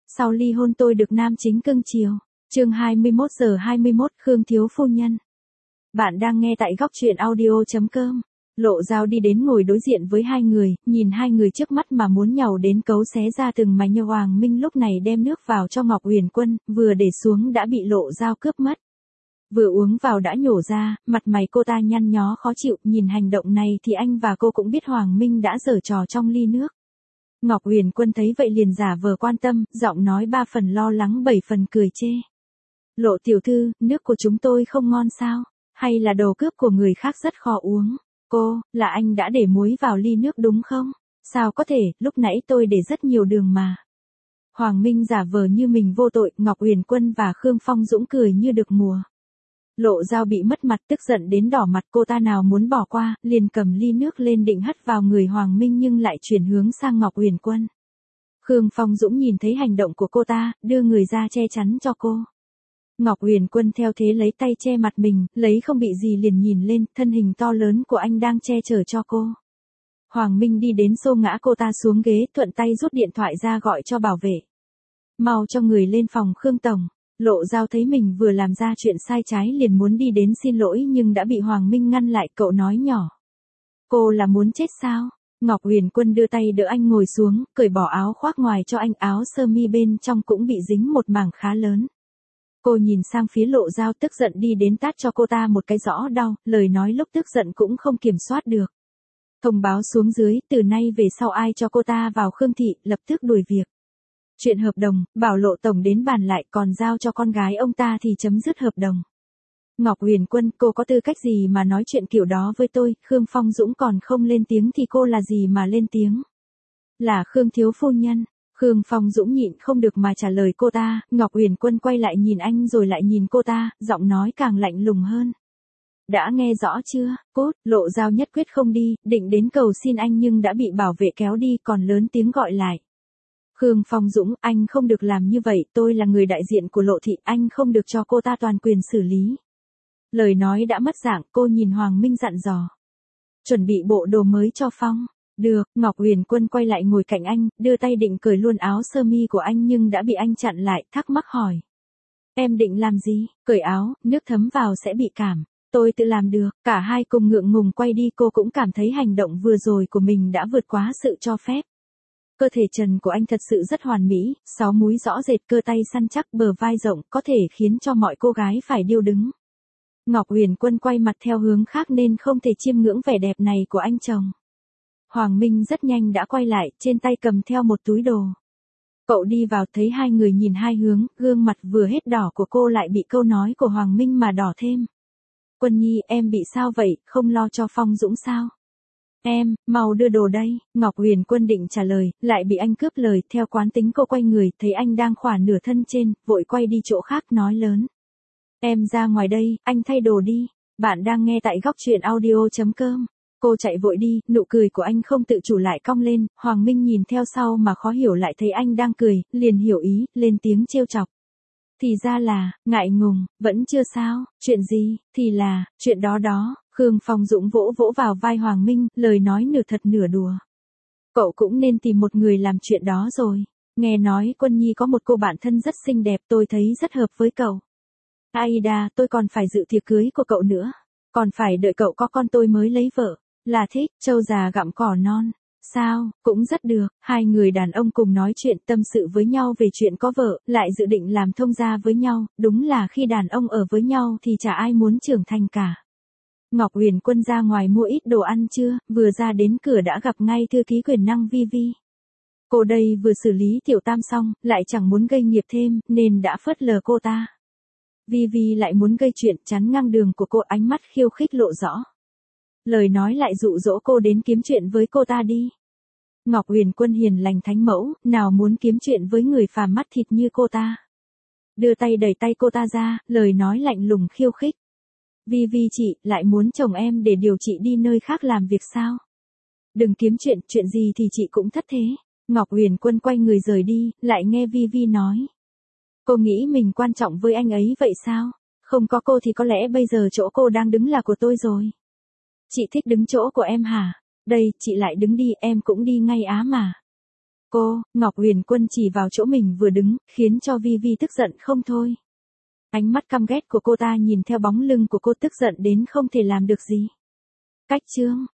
Sau ly hôn tôi được nam chính cưng chiều. Chương 21:21 Khương thiếu phu nhân. Bạn đang nghe tại góc truyện audio.com. Lộ Dao đi đến ngồi đối diện với hai người, nhìn hai người trước mắt mà muốn nhàu đến cấu xé ra từng mảnh. Như Hoàng Minh lúc này đem nước vào cho Ngọc Uyển Quân, vừa để xuống đã bị Lộ Dao cướp mất. Vừa uống vào đã nhổ ra, mặt mày cô ta nhăn nhó khó chịu, nhìn hành động này thì anh và cô cũng biết Hoàng Minh đã giở trò trong ly nước. Ngọc Uyển Quân thấy vậy liền giả vờ quan tâm, giọng nói 3 phần lo lắng 7 phần cười chê. Lộ tiểu thư, nước của chúng tôi không ngon sao? Hay là đồ cướp của người khác rất khó uống? Cô, là anh đã để muối vào ly nước đúng không? Sao có thể, lúc nãy tôi để rất nhiều đường mà. Hoàng Minh giả vờ như mình vô tội, Ngọc Uyển Quân và Khương Phong Dũng cười như được mùa. Lộ Dao bị mất mặt tức giận đến đỏ mặt, cô ta nào muốn bỏ qua, liền cầm ly nước lên định hất vào người Hoàng Minh nhưng lại chuyển hướng sang Ngọc Uyển Quân. Khương Phong Dũng nhìn thấy hành động của cô ta, đưa người ra che chắn cho cô. Ngọc Uyển Quân theo thế lấy tay che mặt mình, lấy không bị gì liền nhìn lên, thân hình to lớn của anh đang che chở cho cô. Hoàng Minh đi đến xô ngã cô ta xuống ghế, thuận tay rút điện thoại ra gọi cho bảo vệ. Mau cho người lên phòng Khương tổng. Lộ Dao thấy mình vừa làm ra chuyện sai trái liền muốn đi đến xin lỗi nhưng đã bị Hoàng Minh ngăn lại, cậu nói nhỏ. Cô là muốn chết sao? Ngọc Uyển Quân đưa tay đỡ anh ngồi xuống, cởi bỏ áo khoác ngoài cho anh, áo sơ mi bên trong cũng bị dính một mảng khá lớn. Cô nhìn sang phía Lộ Dao tức giận đi đến tát cho cô ta một cái rõ đau, lời nói lúc tức giận cũng không kiểm soát được. Thông báo xuống dưới, từ nay về sau ai cho cô ta vào Khương thị, lập tức đuổi việc. Chuyện hợp đồng, bảo Lộ tổng đến bàn lại, còn giao cho con gái ông ta thì chấm dứt hợp đồng. Ngọc Uyển Quân, cô có tư cách gì mà nói chuyện kiểu đó với tôi? Khương Phong Dũng còn không lên tiếng thì cô là gì mà lên tiếng? Là Khương thiếu phu nhân. Khương Phong Dũng nhịn không được mà trả lời cô ta. Ngọc Uyển Quân quay lại nhìn anh rồi lại nhìn cô ta, giọng nói càng lạnh lùng hơn. Đã nghe rõ chưa? Cốt, Lộ Dao nhất quyết không đi, định đến cầu xin anh nhưng đã bị bảo vệ kéo đi, còn lớn tiếng gọi lại. Khương Phong Dũng, anh không được làm như vậy, tôi là người đại diện của Lộ thị, anh không được cho cô ta toàn quyền xử lý. Lời nói đã mất dạng, cô nhìn Hoàng Minh dặn dò. Chuẩn bị bộ đồ mới cho Phong. Được, Ngọc Uyển Quân quay lại ngồi cạnh anh, đưa tay định cởi luôn áo sơ mi của anh nhưng đã bị anh chặn lại, thắc mắc hỏi. Em định làm gì? Cởi áo, nước thấm vào sẽ bị cảm. Tôi tự làm được. Cả hai cùng ngượng ngùng quay đi, cô cũng cảm thấy hành động vừa rồi của mình đã vượt quá sự cho phép. Cơ thể trần của anh thật sự rất hoàn mỹ, 6 múi rõ rệt, cơ tay săn chắc, bờ vai rộng, có thể khiến cho mọi cô gái phải điêu đứng. Ngọc Uyển Quân quay mặt theo hướng khác nên không thể chiêm ngưỡng vẻ đẹp này của anh chồng. Hoàng Minh rất nhanh đã quay lại, trên tay cầm theo một túi đồ. Cậu đi vào thấy hai người nhìn hai hướng, gương mặt vừa hết đỏ của cô lại bị câu nói của Hoàng Minh mà đỏ thêm. Quân Nhi, em bị sao vậy, không lo cho Phong Dũng sao? Em, mau đưa đồ đây. Ngọc Uyển Quân định trả lời, lại bị anh cướp lời, theo quán tính cô quay người, thấy anh đang khỏa nửa thân trên, vội quay đi chỗ khác nói lớn. Em ra ngoài đây, anh thay đồ đi. Bạn đang nghe tại góc truyện audio.com. Cô chạy vội đi, nụ cười của anh không tự chủ lại cong lên, Hoàng Minh nhìn theo sau mà khó hiểu lại thấy anh đang cười, liền hiểu ý, lên tiếng trêu chọc. Thì ra là, ngại ngùng, vẫn chưa sao, chuyện gì, thì là, chuyện đó đó. Khương Phong Dũng vỗ vỗ vào vai Hoàng Minh, lời nói nửa thật nửa đùa. Cậu cũng nên tìm một người làm chuyện đó rồi. Nghe nói Quân Nhi có một cô bạn thân rất xinh đẹp, tôi thấy rất hợp với cậu. Aida, tôi còn phải dự tiệc cưới của cậu nữa. Còn phải đợi cậu có con tôi mới lấy vợ. Là thích, trâu già gặm cỏ non. Sao, cũng rất được. Hai người đàn ông cùng nói chuyện tâm sự với nhau về chuyện có vợ, lại dự định làm thông gia với nhau. Đúng là khi đàn ông ở với nhau thì chả ai muốn trưởng thành cả. Ngọc Uyển Quân ra ngoài mua ít đồ ăn trưa, vừa ra đến cửa đã gặp ngay thư ký quyền năng Vi. Cô đây vừa xử lý Tiểu Tam xong, lại chẳng muốn gây nghiệp thêm, nên đã phớt lờ cô ta. Vi lại muốn gây chuyện, chắn ngang đường của cô, ánh mắt khiêu khích lộ rõ. Lời nói lại dụ dỗ cô đến kiếm chuyện với cô ta đi. Ngọc Uyển Quân hiền lành thánh mẫu, nào muốn kiếm chuyện với người phàm mắt thịt như cô ta. Đưa tay đẩy tay cô ta ra, lời nói lạnh lùng khiêu khích. Vi chị, lại muốn chồng em để điều chị đi nơi khác làm việc sao? Đừng kiếm chuyện gì thì chị cũng thất thế. Ngọc Uyển Quân quay người rời đi, lại nghe Vi nói. Cô nghĩ mình quan trọng với anh ấy vậy sao? Không có cô thì có lẽ bây giờ chỗ cô đang đứng là của tôi rồi. Chị thích đứng chỗ của em hả? Đây, chị lại đứng đi, em cũng đi ngay á mà. Cô, Ngọc Huyền Quân chỉ vào chỗ mình vừa đứng, khiến cho Vi Vi tức giận không thôi. Ánh mắt căm ghét của cô ta nhìn theo bóng lưng của cô tức giận đến không thể làm được gì. Cách chương